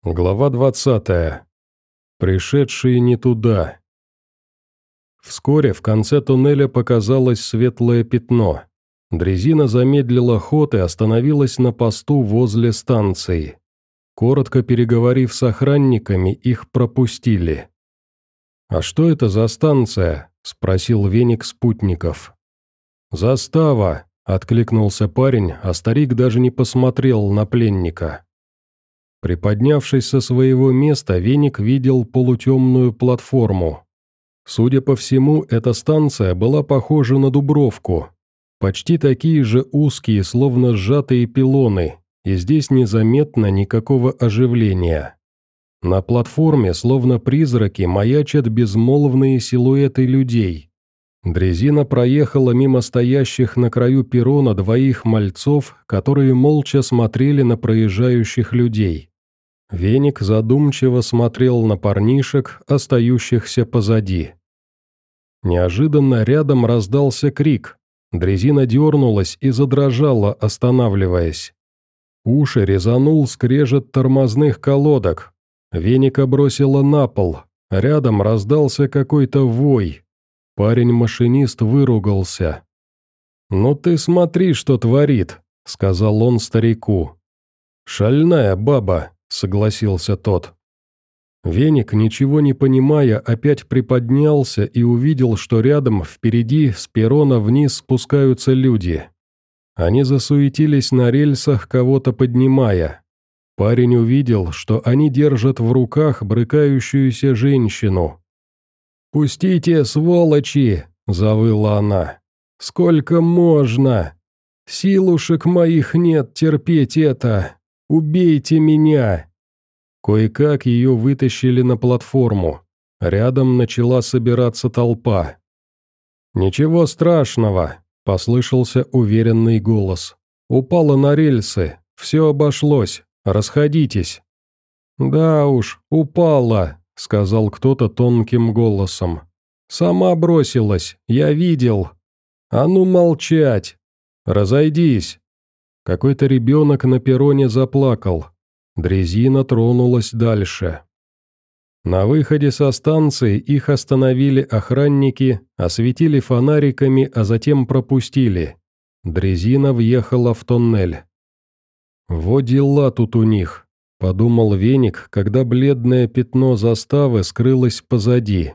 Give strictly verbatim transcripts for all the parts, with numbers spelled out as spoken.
Глава двадцатая. Пришедшие не туда. Вскоре в конце туннеля показалось светлое пятно. Дрезина замедлила ход и остановилась на посту возле станции. Коротко переговорив с охранниками, их пропустили. «А что это за станция?» – спросил Веник спутников. «Застава», – откликнулся парень, а старик даже не посмотрел на пленника. Приподнявшись со своего места, Веник видел полутемную платформу. Судя по всему, эта станция была похожа на Дубровку. Почти такие же узкие, словно сжатые пилоны, и здесь незаметно никакого оживления. На платформе, словно призраки, маячат безмолвные силуэты людей. Дрезина проехала мимо стоящих на краю перрона двоих мальцов, которые молча смотрели на проезжающих людей. Веник задумчиво смотрел на парнишек, остающихся позади. Неожиданно рядом раздался крик. Дрезина дернулась и задрожала, останавливаясь. Уши резанул скрежет тормозных колодок. Веника бросила на пол. Рядом раздался какой-то вой. Парень-машинист выругался. «Ну ты смотри, что творит», — сказал он старику. «Шальная баба», — согласился тот. Веник, ничего не понимая, опять приподнялся и увидел, что рядом, впереди, с перрона вниз спускаются люди. Они засуетились на рельсах, кого-то поднимая. Парень увидел, что они держат в руках брыкающуюся женщину. «Пустите, сволочи!» – завыла она. «Сколько можно? Силушек моих нет терпеть это! Убейте меня!» Кое-как ее вытащили на платформу. Рядом начала собираться толпа. «Ничего страшного», – послышался уверенный голос. «Упала на рельсы, все обошлось, расходитесь». «Да уж, упала», – сказал кто-то тонким голосом. «Сама бросилась, я видел. А ну молчать! Разойдись!» Какой-то ребенок на перроне заплакал. Дрезина тронулась дальше. На выходе со станции их остановили охранники, осветили фонариками, а затем пропустили. Дрезина въехала в тоннель. «Во дела тут у них», — подумал Веник, когда бледное пятно заставы скрылось позади.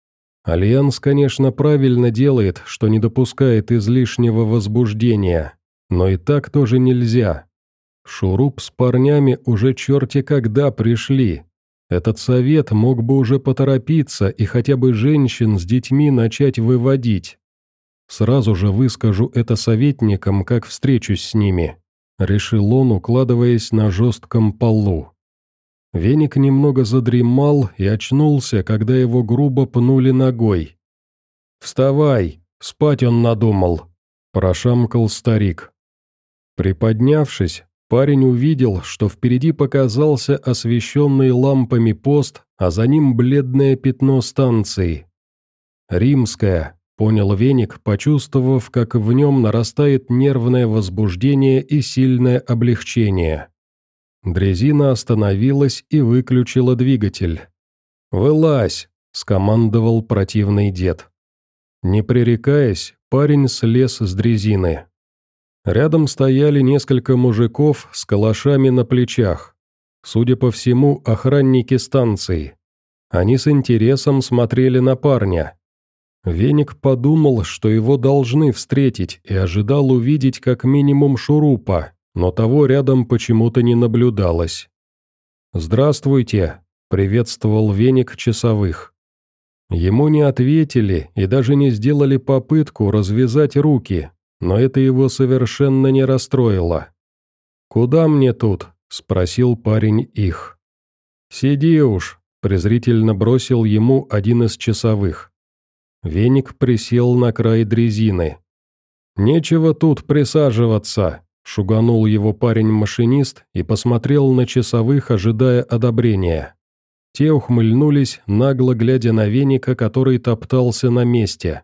Альянс, конечно, правильно делает, что не допускает излишнего возбуждения, но и так тоже нельзя. Шуруп с парнями уже черти когда пришли. Этот совет мог бы уже поторопиться и хотя бы женщин с детьми начать выводить. Сразу же выскажу это советникам, как встречусь с ними, решил он, укладываясь на жестком полу. Веник немного задремал и очнулся, когда его грубо пнули ногой. «Вставай, спать он надумал», – прошамкал старик. Приподнявшись, парень увидел, что впереди показался освещенный лампами пост, а за ним бледное пятно станции. «Римская», — понял Веник, почувствовав, как в нем нарастает нервное возбуждение и сильное облегчение. Дрезина остановилась и выключила двигатель. «Вылазь», — скомандовал противный дед. Не пререкаясь, парень слез с дрезины. Рядом стояли несколько мужиков с калашами на плечах. Судя по всему, охранники станции. Они с интересом смотрели на парня. Веник подумал, что его должны встретить, и ожидал увидеть как минимум Шурупа, но того рядом почему-то не наблюдалось. «Здравствуйте», — приветствовал Веник часовых. Ему не ответили и даже не сделали попытку развязать руки, но это его совершенно не расстроило. «Куда мне тут?» – спросил парень их. «Сиди уж», – презрительно бросил ему один из часовых. Веник присел на край дрезины. «Нечего тут присаживаться», – шуганул его парень-машинист и посмотрел на часовых, ожидая одобрения. Те ухмыльнулись, нагло глядя на Веника, который топтался на месте.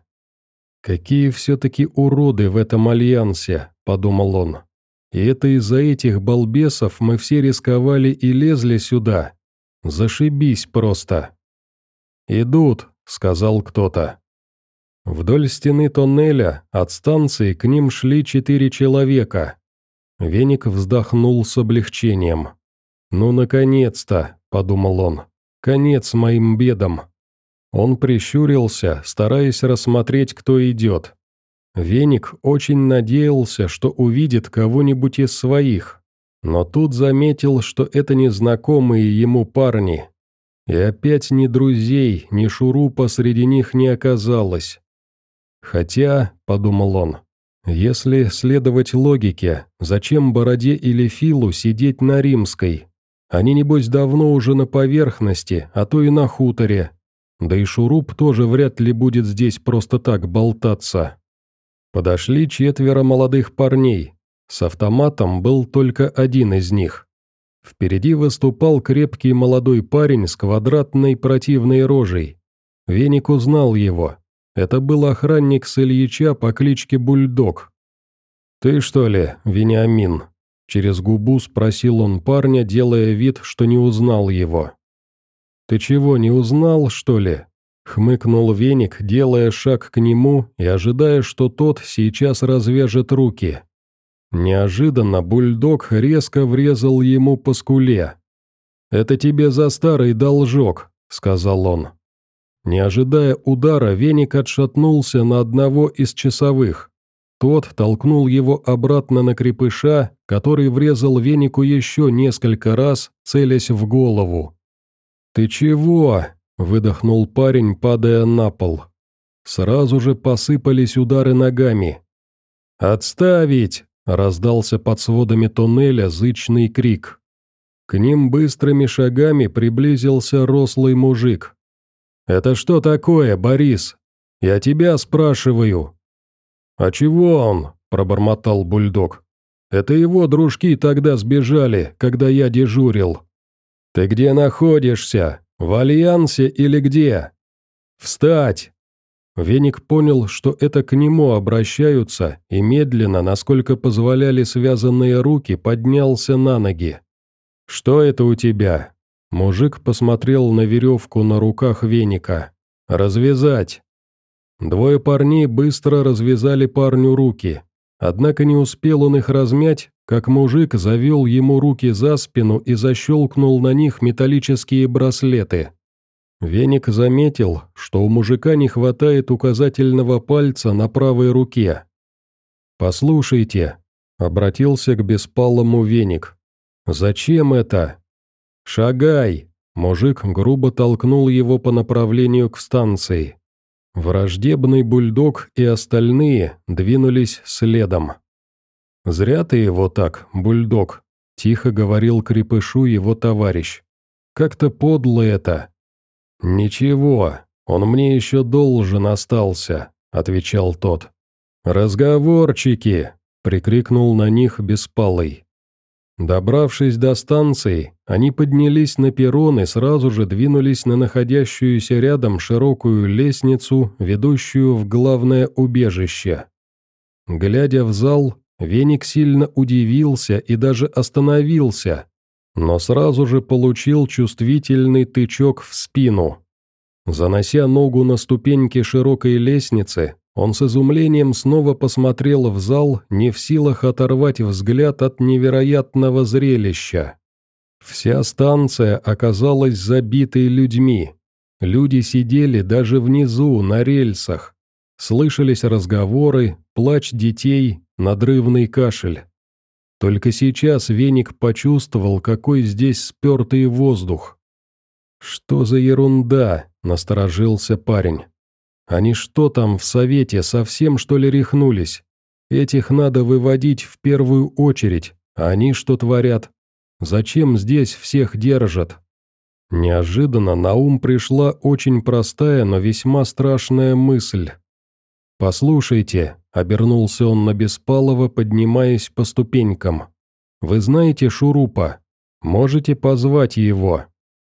«Какие все-таки уроды в этом альянсе», — подумал он. «И это из-за этих балбесов мы все рисковали и лезли сюда, Зашибись просто. «Идут», — сказал кто-то. Вдоль стены тоннеля от станции к ним шли четыре человека. Веник вздохнул с облегчением. «Ну, наконец-то», — подумал он, — «конец моим бедам». Он прищурился, стараясь рассмотреть, кто идет. Веник очень надеялся, что увидит кого-нибудь из своих, но тут заметил, что это незнакомые ему парни. И опять ни друзей, ни шурупа среди них не оказалось. «Хотя», — подумал он, — «если следовать логике, зачем Бороде или Филу сидеть на Римской? Они, небось, давно уже на поверхности, а то и на хуторе. Да и шуруп тоже вряд ли будет здесь просто так болтаться». Подошли четверо молодых парней. С автоматом был только один из них. Впереди выступал крепкий молодой парень с квадратной противной рожей. Веник узнал его. Это был охранник с Ильича по кличке Бульдог. «Ты что ли, Вениамин?» Через губу спросил он парня, делая вид, что не узнал его. «Ты чего, не узнал, что ли?» Хмыкнул Веник, делая шаг к нему и ожидая, что тот сейчас развяжет руки. Неожиданно Бульдог резко врезал ему по скуле. «Это тебе за старый должок», — сказал он. Не ожидая удара, Веник отшатнулся на одного из часовых. Тот толкнул его обратно на крепыша, который врезал Венику еще несколько раз, целясь в голову. «Ты чего?» — выдохнул парень, падая на пол. Сразу же посыпались удары ногами. «Отставить!» — раздался под сводами туннеля зычный крик. К ним быстрыми шагами приблизился рослый мужик. «Это что такое, Борис? Я тебя спрашиваю». «А чего он?» – пробормотал Бульдог. «Это его дружки тогда сбежали, когда я дежурил». «Ты где находишься? В Альянсе или где?» «Встать!» Веник понял, что это к нему обращаются, и медленно, насколько позволяли связанные руки, поднялся на ноги. «Что это у тебя?» Мужик посмотрел на веревку на руках Веника. «Развязать!» Двое парней быстро развязали парню руки. Однако не успел он их размять, как мужик завел ему руки за спину и защелкнул на них металлические браслеты. Веник заметил, что у мужика не хватает указательного пальца на правой руке. «Послушайте», — обратился к беспалому Веник, — «зачем это?» «Шагай!» – мужик грубо толкнул его по направлению к станции. Враждебный Бульдог и остальные двинулись следом. «Зря ты его так, Бульдог», – тихо говорил крепышу его товарищ. «Как-то подло это». «Ничего, он мне еще должен остался», – отвечал тот. «Разговорчики!» – прикрикнул на них Беспалый. Добравшись до станции, они поднялись на перрон и сразу же двинулись на находящуюся рядом широкую лестницу, ведущую в главное убежище. Глядя в зал, Веник сильно удивился и даже остановился, но сразу же получил чувствительный тычок в спину. Занося ногу на ступеньки широкой лестницы, он с изумлением снова посмотрел в зал, не в силах оторвать взгляд от невероятного зрелища. Вся станция оказалась забитой людьми. Люди сидели даже внизу, на рельсах. Слышались разговоры, плач детей, надрывный кашель. Только сейчас Веник почувствовал, какой здесь спертый воздух. «Что за ерунда?» – насторожился парень. «Они что там в совете, совсем что ли рехнулись? Этих надо выводить в первую очередь, а они что творят? Зачем здесь всех держат?» Неожиданно на ум пришла очень простая, но весьма страшная мысль. «Послушайте», — обернулся он на Беспалова, поднимаясь по ступенькам. «Вы знаете Шурупа? Можете позвать его?»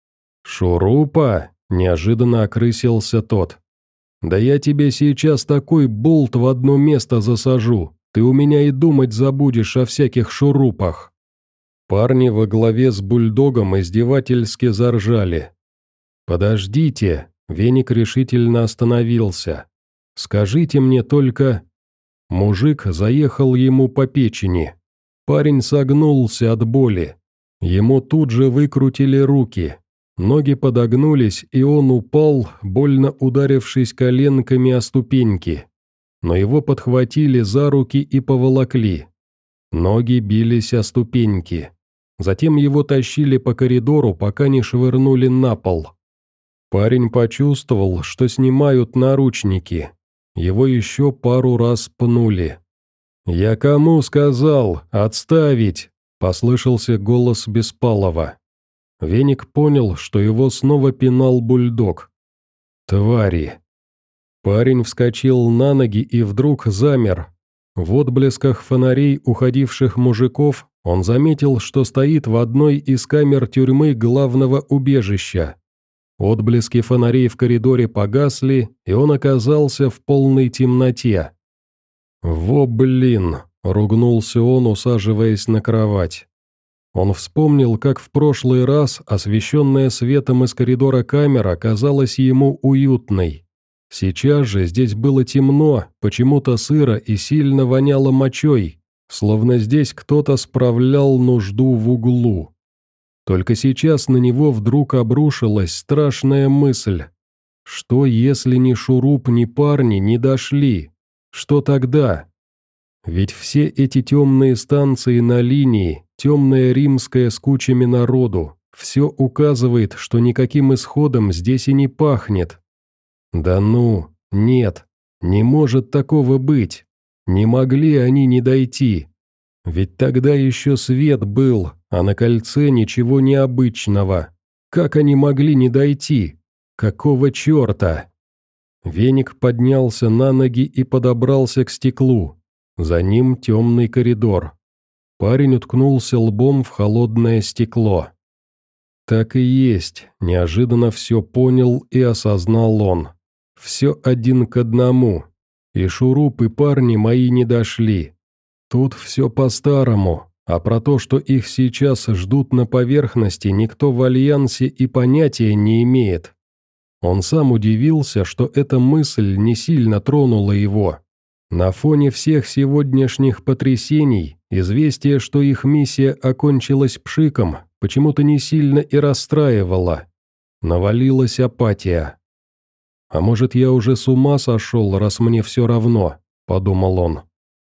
«Шурупа?» — неожиданно окрысился тот. «Да я тебе сейчас такой болт в одно место засажу, ты у меня и думать забудешь о всяких шурупах». Парни во главе с бульдогом издевательски заржали. «Подождите!» — Веник решительно остановился. «Скажите мне только...» Мужик заехал ему по печени. Парень согнулся от боли. Ему тут же выкрутили руки. Ноги подогнулись, и он упал, больно ударившись коленками о ступеньки. Но его подхватили за руки и поволокли. Ноги бились о ступеньки. Затем его тащили по коридору, пока не швырнули на пол. Парень почувствовал, что снимают наручники. Его еще пару раз пнули. «Я кому сказал? Отставить!» – послышался голос Беспалова. Веник понял, что его снова пинал бульдог. «Твари!» Парень вскочил на ноги и вдруг замер. В отблесках фонарей уходивших мужиков он заметил, что стоит в одной из камер тюрьмы главного убежища. Отблески фонарей в коридоре погасли, и он оказался в полной темноте. «Во блин!» – ругнулся он, усаживаясь на кровать. Он вспомнил, как в прошлый раз освещенная светом из коридора камера казалась ему уютной. Сейчас же здесь было темно, почему-то сыро и сильно воняло мочой, словно здесь кто-то справлял нужду в углу. Только сейчас на него вдруг обрушилась страшная мысль. Что, если ни Шуруп, ни парни не дошли? Что тогда? Ведь все эти темные станции на линии, темная римская с кучами народу, все указывает, что никаким исходом здесь и не пахнет. Да ну, нет, не может такого быть. Не могли они не дойти. Ведь тогда еще свет был, а на кольце ничего необычного. Как они могли не дойти? Какого черта? Веник поднялся на ноги и подобрался к стеклу. За ним темный коридор. Парень уткнулся лбом в холодное стекло. Так и есть, неожиданно все понял и осознал он. Все один к одному. И Шуруп, и парни мои не дошли. Тут все по-старому, а про то, что их сейчас ждут на поверхности, никто в Альянсе и понятия не имеет. Он сам удивился, что эта мысль не сильно тронула его. На фоне всех сегодняшних потрясений, известие, что их миссия окончилась пшиком, почему-то не сильно и расстраивало. Навалилась апатия. «А может, я уже с ума сошел, раз мне все равно?» – подумал он.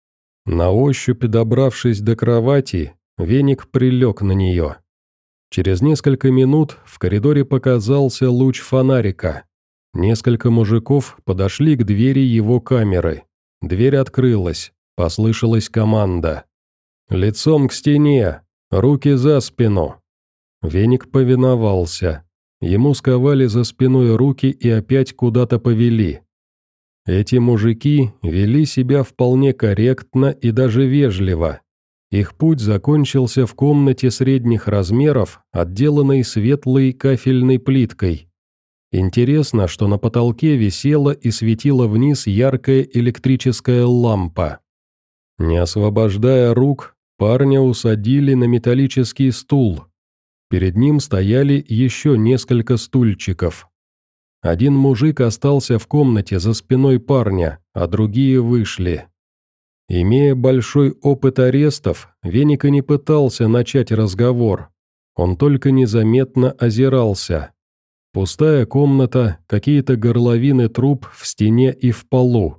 На ощупь добравшись до кровати, Веник прилег на нее. Через несколько минут в коридоре показался луч фонарика. Несколько мужиков подошли к двери его камеры. Дверь открылась, послышалась команда. «Лицом к стене! Руки за спину!» Веник повиновался. Ему сковали за спиной руки и опять куда-то повели. Эти мужики вели себя вполне корректно и даже вежливо. Их путь закончился в комнате средних размеров, отделанной светлой кафельной плиткой. Интересно, что на потолке висела и светила вниз яркая электрическая лампа. Не освобождая рук, парня усадили на металлический стул. Перед ним стояли еще несколько стульчиков. Один мужик остался в комнате за спиной парня, а другие вышли. Имея большой опыт арестов, Веник и не пытался начать разговор. Он только незаметно озирался. Пустая комната, какие-то горловины труб в стене и в полу.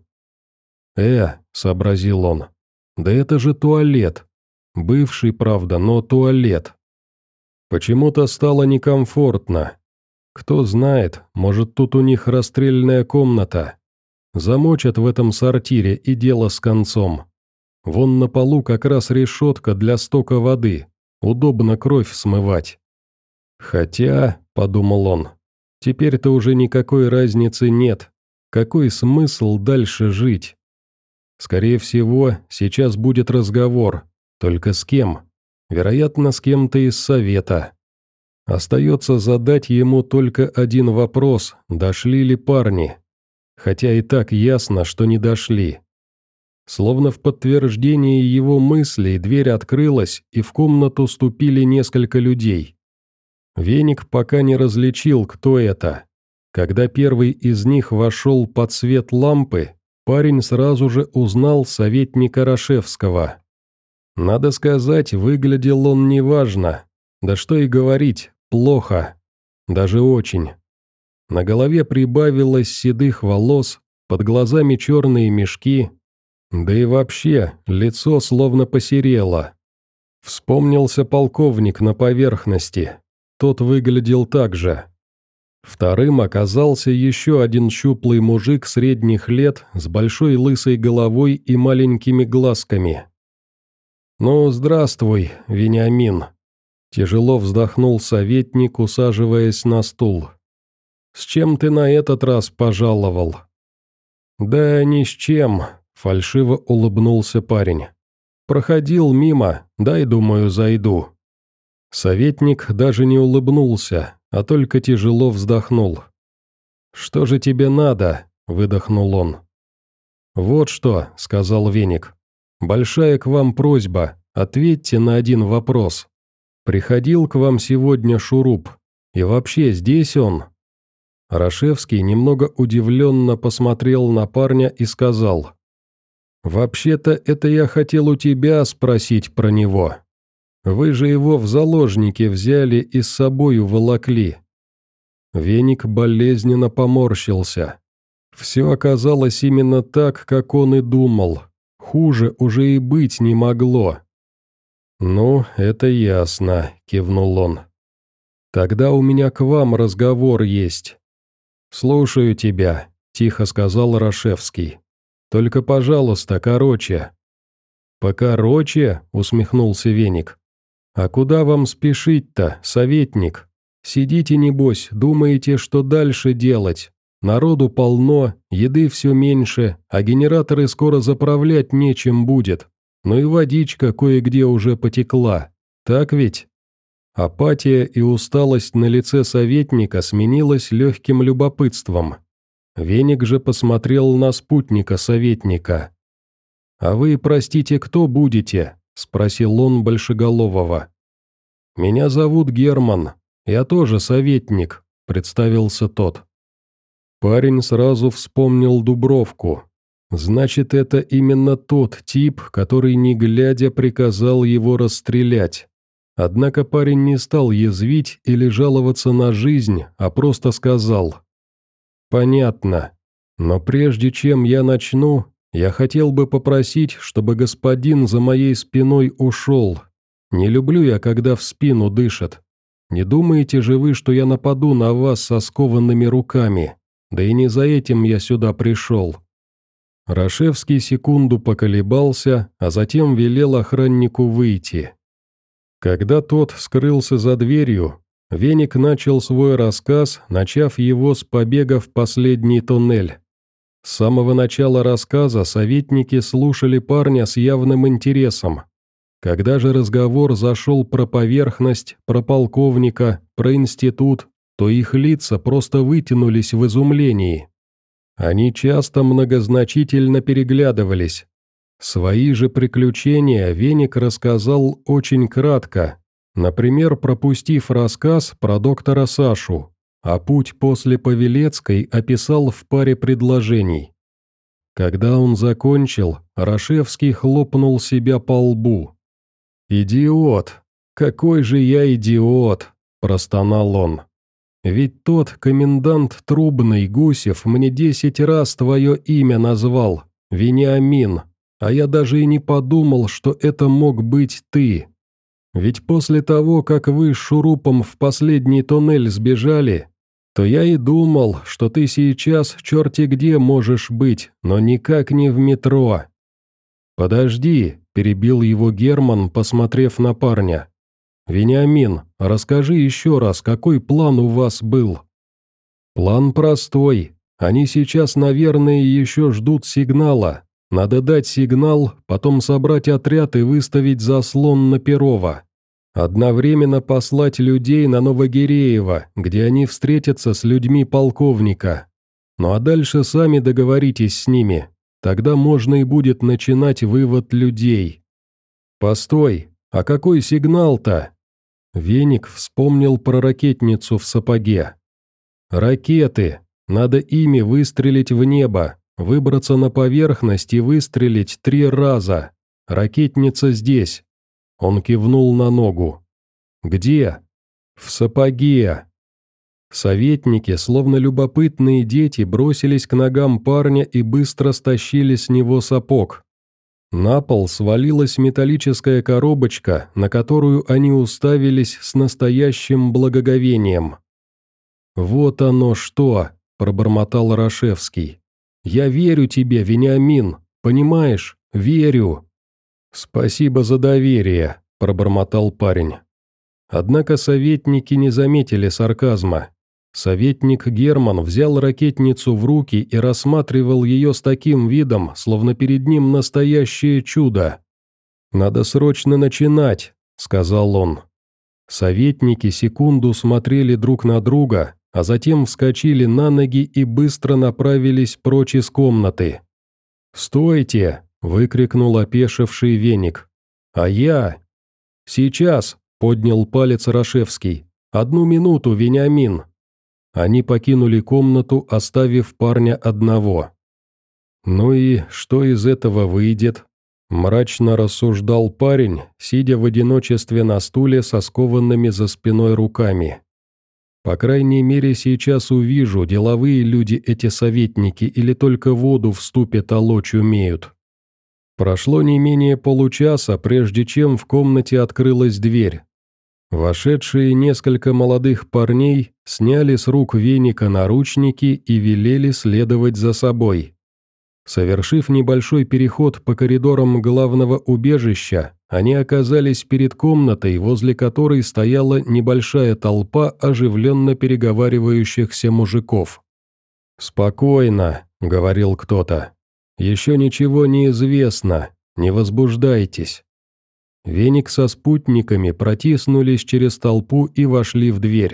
«Э», — сообразил он, — «да это же туалет. Бывший, правда, но туалет». Почему-то стало некомфортно. Кто знает, может, тут у них расстрельная комната. Замочат в этом сортире, и дело с концом. Вон на полу как раз решетка для стока воды. Удобно кровь смывать. Хотя, — подумал он, — теперь-то уже никакой разницы нет. Какой смысл дальше жить? Скорее всего, сейчас будет разговор. Только с кем? Вероятно, с кем-то из совета. Остается задать ему только один вопрос, дошли ли парни. Хотя и так ясно, что не дошли. Словно в подтверждение его мыслей дверь открылась, и в комнату ступили несколько людей. Веник пока не различил, кто это. Когда первый из них вошел под свет лампы, парень сразу же узнал советника Рашевского. Надо сказать, выглядел он неважно. Да что и говорить, плохо. Даже очень. На голове прибавилось седых волос, под глазами черные мешки, да и вообще, лицо словно посерело. Вспомнился полковник на поверхности. Тот выглядел так же. Вторым оказался еще один щуплый мужик средних лет с большой лысой головой и маленькими глазками. «Ну, здравствуй, Вениамин», – тяжело вздохнул советник, усаживаясь на стул. «С чем ты на этот раз пожаловал?» «Да ни с чем», – фальшиво улыбнулся парень. «Проходил мимо, дай, думаю, зайду». Советник даже не улыбнулся, а только тяжело вздохнул. «Что же тебе надо?» – выдохнул он. «Вот что», – сказал Веник. «Большая к вам просьба, ответьте на один вопрос. Приходил к вам сегодня Шуруп, и вообще здесь он?» Рашевский немного удивленно посмотрел на парня и сказал: «Вообще-то это я хотел у тебя спросить про него. Вы же его в заложники взяли и с собой уволокли». Веник болезненно поморщился. Все оказалось именно так, как он и думал. Хуже уже и быть не могло. «Ну, это ясно», — кивнул он. «Тогда у меня к вам разговор есть». «Слушаю тебя», — тихо сказал Рашевский. «Только, пожалуйста, короче». «Покороче?» — усмехнулся Веник. «А куда вам спешить-то, советник? Сидите, небось, думаете, что дальше делать? Народу полно, еды все меньше, а генераторы скоро заправлять нечем будет. Ну и водичка кое-где уже потекла. Так ведь?» Апатия и усталость на лице советника сменилась легким любопытством. Веник же посмотрел на спутника советника. «А вы, простите, кто будете?» – спросил он Большеголового. «Меня зовут Герман, я тоже советник», – представился тот. Парень сразу вспомнил Дубровку. Значит, это именно тот тип, который, не глядя, приказал его расстрелять. Однако парень не стал язвить или жаловаться на жизнь, а просто сказал: «Понятно. Но прежде чем я начну, я хотел бы попросить, чтобы господин за моей спиной ушел. Не люблю я, когда в спину дышат. Не думаете же вы, что я нападу на вас со скованными руками? Да и не за этим я сюда пришел». Рашевский секунду поколебался, а затем велел охраннику выйти. Когда тот скрылся за дверью, Веник начал свой рассказ, начав его с побега в последний туннель. С самого начала рассказа советники слушали парня с явным интересом. Когда же разговор зашел про поверхность, про полковника, про институт, то их лица просто вытянулись в изумлении. Они часто многозначительно переглядывались. Свои же приключения Веник рассказал очень кратко, например, пропустив рассказ про доктора Сашу, а путь после Павелецкой описал в паре предложений. Когда он закончил, Рашевский хлопнул себя по лбу. «Идиот! Какой же я идиот!» – простонал он. «Ведь тот комендант Трубный, Гусев, мне десять раз твое имя назвал, Вениамин, а я даже и не подумал, что это мог быть ты. Ведь после того, как вы с Шурупом в последний туннель сбежали, то я и думал, что ты сейчас черти где можешь быть, но никак не в метро». «Подожди», – перебил его Герман, посмотрев на парня. «Вениамин, расскажи еще раз, какой план у вас был?» «План простой. Они сейчас, наверное, еще ждут сигнала. Надо дать сигнал, потом собрать отряд и выставить заслон на Перова. Одновременно послать людей на Новогиреево, где они встретятся с людьми полковника. Ну а дальше сами договоритесь с ними. Тогда можно и будет начинать вывод людей. Постой, а какой сигнал-то? Веник вспомнил про ракетницу в сапоге. Ракеты. Надо ими выстрелить в небо, выбраться на поверхность и выстрелить три раза. Ракетница здесь. Он кивнул на ногу. Где? В сапоге. Советники, словно любопытные дети, бросились к ногам парня и быстро стащили с него сапог. На пол свалилась металлическая коробочка, на которую они уставились с настоящим благоговением. «Вот оно что!» – пробормотал Рашевский. «Я верю тебе, Вениамин, понимаешь? Верю!» «Спасибо за доверие», – пробормотал парень. Однако советники не заметили сарказма. Советник Герман взял ракетницу в руки и рассматривал ее с таким видом, словно перед ним настоящее чудо. «Надо срочно начинать», — сказал он. Советники секунду смотрели друг на друга, а затем вскочили на ноги и быстро направились прочь из комнаты. «Стойте!» — выкрикнул опешивший Веник. «А я?» «Сейчас!» — поднял палец Рашевский. «Одну минуту, Вениамин!» Они покинули комнату, оставив парня одного. «Ну и что из этого выйдет?» – мрачно рассуждал парень, сидя в одиночестве на стуле со скованными за спиной руками. «По крайней мере, сейчас увижу, деловые люди эти советники или только воду в ступе толочь умеют». Прошло не менее получаса, прежде чем в комнате открылась дверь. Вошедшие несколько молодых парней сняли с рук Веника наручники и велели следовать за собой. Совершив небольшой переход по коридорам главного убежища, они оказались перед комнатой, возле которой стояла небольшая толпа оживленно переговаривающихся мужиков. «Спокойно», — говорил кто-то. «Еще ничего не известно, не возбуждайтесь». Веник со спутниками протиснулись через толпу и вошли в дверь.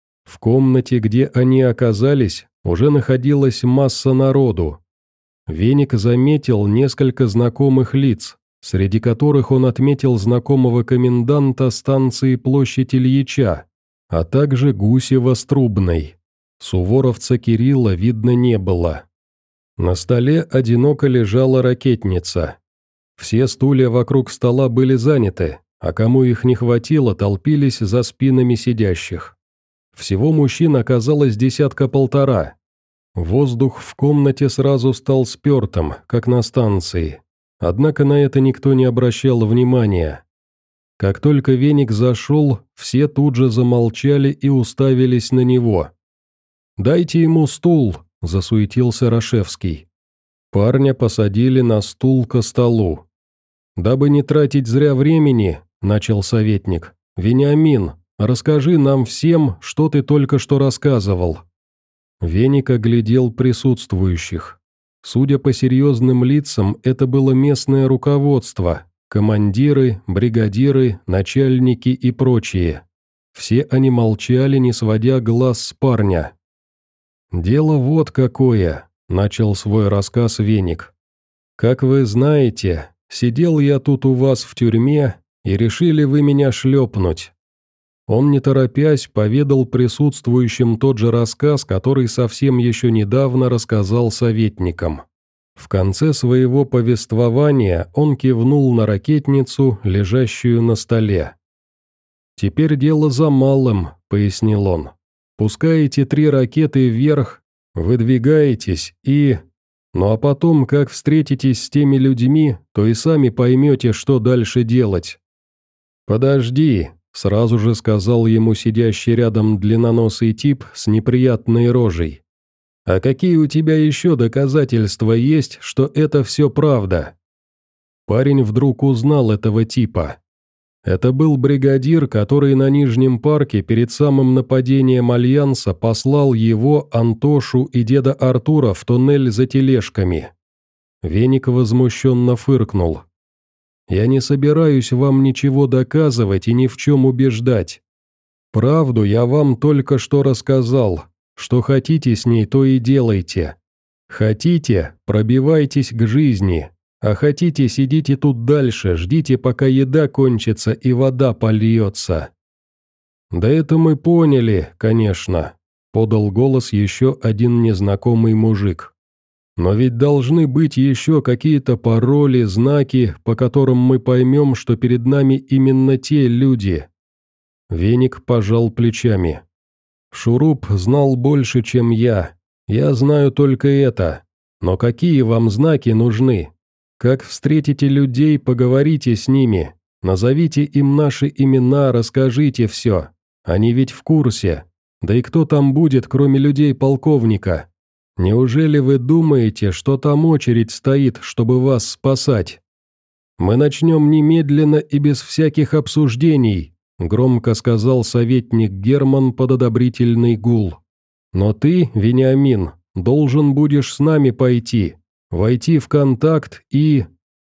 В комнате, где они оказались, уже находилась масса народу. Веник заметил несколько знакомых лиц, среди которых он отметил знакомого коменданта станции Площадь Ильича, а также Гусева с Трубной. Суворовца Кирилла видно не было. На столе одиноко лежала ракетница. Все стулья вокруг стола были заняты, а кому их не хватило, толпились за спинами сидящих. Всего мужчин оказалось десятка-полтора. Воздух в комнате сразу стал спертым, как на станции. Однако на это никто не обращал внимания. Как только Веник зашел, все тут же замолчали и уставились на него. «Дайте ему стул», – засуетился Рашевский. Парня посадили на стул ко столу. «Дабы не тратить зря времени», – начал советник, – «Вениамин, расскажи нам всем, что ты только что рассказывал». Веник оглядел присутствующих. Судя по серьезным лицам, это было местное руководство, командиры, бригадиры, начальники и прочие. Все они молчали, не сводя глаз с парня. «Дело вот какое», – начал свой рассказ Веник. «Как вы знаете, сидел я тут у вас в тюрьме, и решили вы меня шлепнуть». Он, не торопясь, поведал присутствующим тот же рассказ, который совсем еще недавно рассказал советникам. В конце своего повествования он кивнул на ракетницу, лежащую на столе. «Теперь дело за малым», — пояснил он. «Пускаете три ракеты вверх, выдвигаетесь и... Ну а потом, как встретитесь с теми людьми, то и сами поймете, что дальше делать». «Подожди», — сразу же сказал ему сидящий рядом длинноносый тип с неприятной рожей. «А какие у тебя еще доказательства есть, что это все правда?» Парень вдруг узнал этого типа. Это был бригадир, который на Нижнем парке перед самым нападением Альянса послал его, Антошу и деда Артура в туннель за тележками. Веник возмущенно фыркнул. «Я не собираюсь вам ничего доказывать и ни в чем убеждать. Правду я вам только что рассказал. Что хотите с ней, то и делайте. Хотите, пробивайтесь к жизни, а хотите, сидите тут дальше, ждите, пока еда кончится и вода польется». «Да это мы поняли, конечно», — подал голос еще один незнакомый мужик. «Но ведь должны быть еще какие-то пароли, знаки, по которым мы поймем, что перед нами именно те люди». Веник пожал плечами. «Шуруп знал больше, чем я. Я знаю только это. Но какие вам знаки нужны? Как встретите людей, поговорите с ними. Назовите им наши имена, расскажите все. Они ведь в курсе. Да и кто там будет, кроме людей полковника? Неужели вы думаете, что там очередь стоит, чтобы вас спасать? Мы начнем немедленно и без всяких обсуждений», — громко сказал советник Герман под одобрительный гул. «Но ты, Вениамин, должен будешь с нами пойти, войти в контакт и...»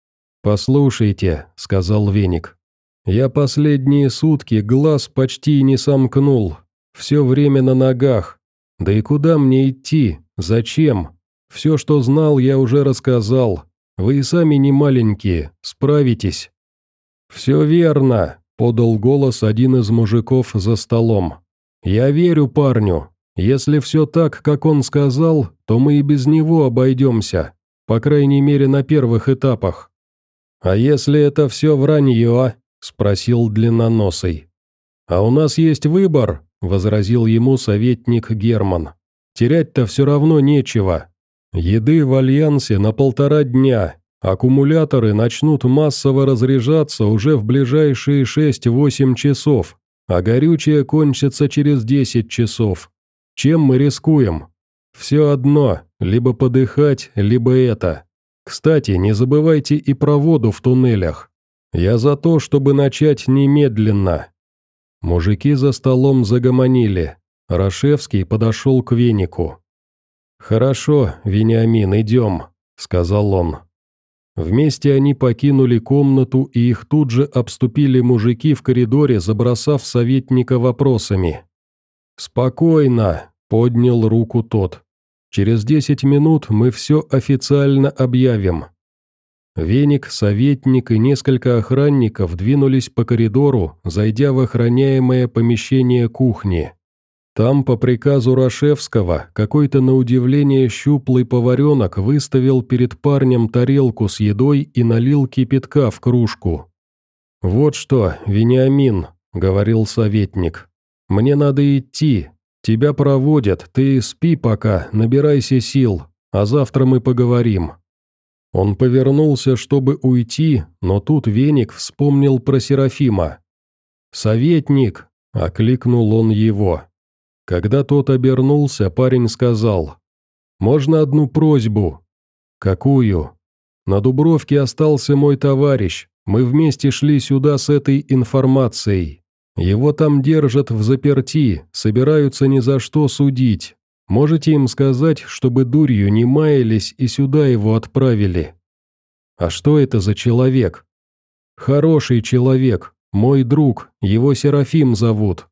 «Послушайте», — сказал Веник, — «я последние сутки глаз почти не сомкнул, все время на ногах. Да и куда мне идти? Зачем? Все, что знал, я уже рассказал. Вы и сами не маленькие, справитесь». «Все верно», — подал голос один из мужиков за столом. «Я верю парню. Если все так, как он сказал, то мы и без него обойдемся, по крайней мере на первых этапах». «А если это все вранье?» — спросил длинноносый. «А у нас есть выбор», — возразил ему советник Герман. «Терять-то все равно нечего. Еды в Альянсе на полтора дня, аккумуляторы начнут массово разряжаться уже в ближайшие шесть-восемь часов, а горючее кончится через десять часов. Чем мы рискуем? Все одно, либо подыхать, либо это. Кстати, не забывайте и про воду в туннелях. Я за то, чтобы начать немедленно». Мужики за столом загомонили. Рашевский подошел к Венику. «Хорошо, Вениамин, идем», — сказал он. Вместе они покинули комнату, и их тут же обступили мужики в коридоре, забросав советника вопросами. «Спокойно», — поднял руку тот. «Через десять минут мы все официально объявим». Веник, советник и несколько охранников двинулись по коридору, зайдя в охраняемое помещение кухни. Там, по приказу Рашевского, какой-то на удивление щуплый поваренок выставил перед парнем тарелку с едой и налил кипятка в кружку. «Вот что, Вениамин», — говорил советник, — «мне надо идти. Тебя проводят, ты спи пока, набирайся сил, а завтра мы поговорим». Он повернулся, чтобы уйти, но тут Веник вспомнил про Серафима. «Советник!» — окликнул он его. Когда тот обернулся, парень сказал: «Можно одну просьбу?» «Какую?» «На Дубровке остался мой товарищ, мы вместе шли сюда с этой информацией. Его там держат взаперти, собираются ни за что судить. Можете им сказать, чтобы дурью не маялись и сюда его отправили». «А что это за человек?» «Хороший человек, мой друг, его Серафим зовут».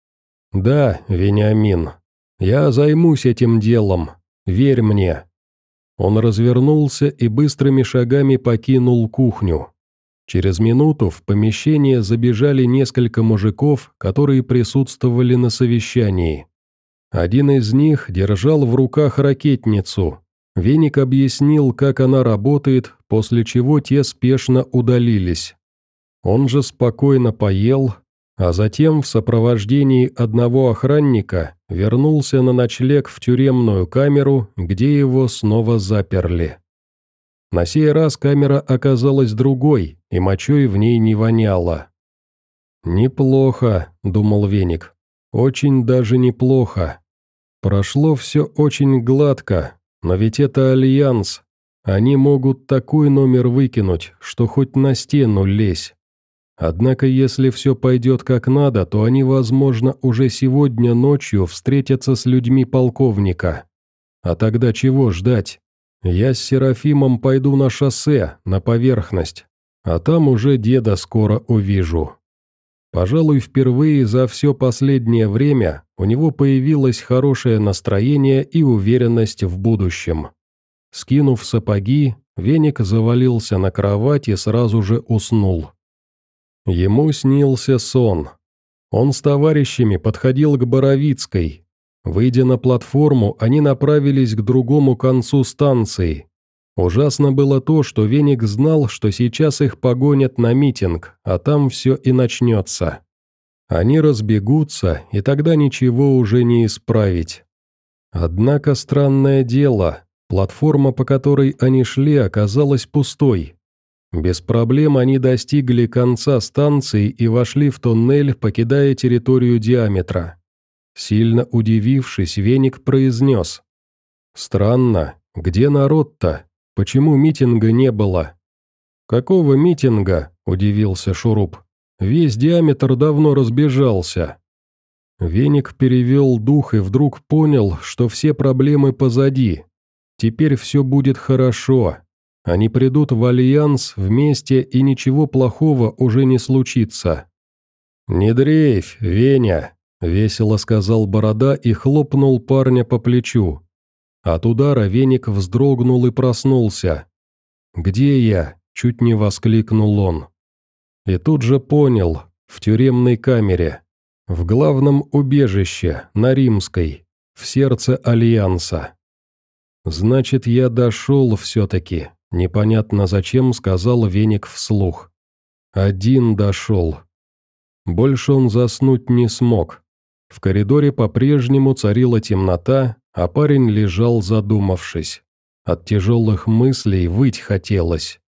«Да, Вениамин, я займусь этим делом, верь мне». Он развернулся и быстрыми шагами покинул кухню. Через минуту в помещение забежали несколько мужиков, которые присутствовали на совещании. Один из них держал в руках ракетницу. Веник объяснил, как она работает, после чего те спешно удалились. Он же спокойно поел, а затем в сопровождении одного охранника вернулся на ночлег в тюремную камеру, где его снова заперли. На сей раз камера оказалась другой, и мочой в ней не воняло. «Неплохо», — думал Веник, — «очень даже неплохо. Прошло все очень гладко, но ведь это Альянс. Они могут такой номер выкинуть, что хоть на стену лезь. Однако если все пойдет как надо, то они, возможно, уже сегодня ночью встретятся с людьми полковника. А тогда чего ждать? Я с Серафимом пойду на шоссе, на поверхность, а там уже деда скоро увижу». Пожалуй, впервые за все последнее время у него появилось хорошее настроение и уверенность в будущем. Скинув сапоги, Веник завалился на кровать и сразу же уснул. Ему снился сон. Он с товарищами подходил к Боровицкой. Выйдя на платформу, они направились к другому концу станции. Ужасно было то, что Веник знал, что сейчас их погонят на митинг, а там все и начнется. Они разбегутся, и тогда ничего уже не исправить. Однако странное дело, платформа, по которой они шли, оказалась пустой. Без проблем они достигли конца станции и вошли в туннель, покидая территорию диаметра. Сильно удивившись, Веник произнес: «Странно, где народ-то? Почему митинга не было?» «Какого митинга?» – удивился Шуруп. «Весь диаметр давно разбежался». Веник перевел дух и вдруг понял, что все проблемы позади. Теперь все будет хорошо. Они придут в альянс вместе, и ничего плохого уже не случится. «Не дрейфь, Веня», — весело сказал Борода и хлопнул парня по плечу. От удара Веник вздрогнул и проснулся. «Где я?» — чуть не воскликнул он. И тут же понял, в тюремной камере, в главном убежище, на Римской, в сердце Альянса. «Значит, я дошел все-таки», — непонятно зачем сказал Веник вслух. «Один дошел». Больше он заснуть не смог. В коридоре по-прежнему царила темнота, а парень лежал задумавшись. От тяжелых мыслей выть хотелось.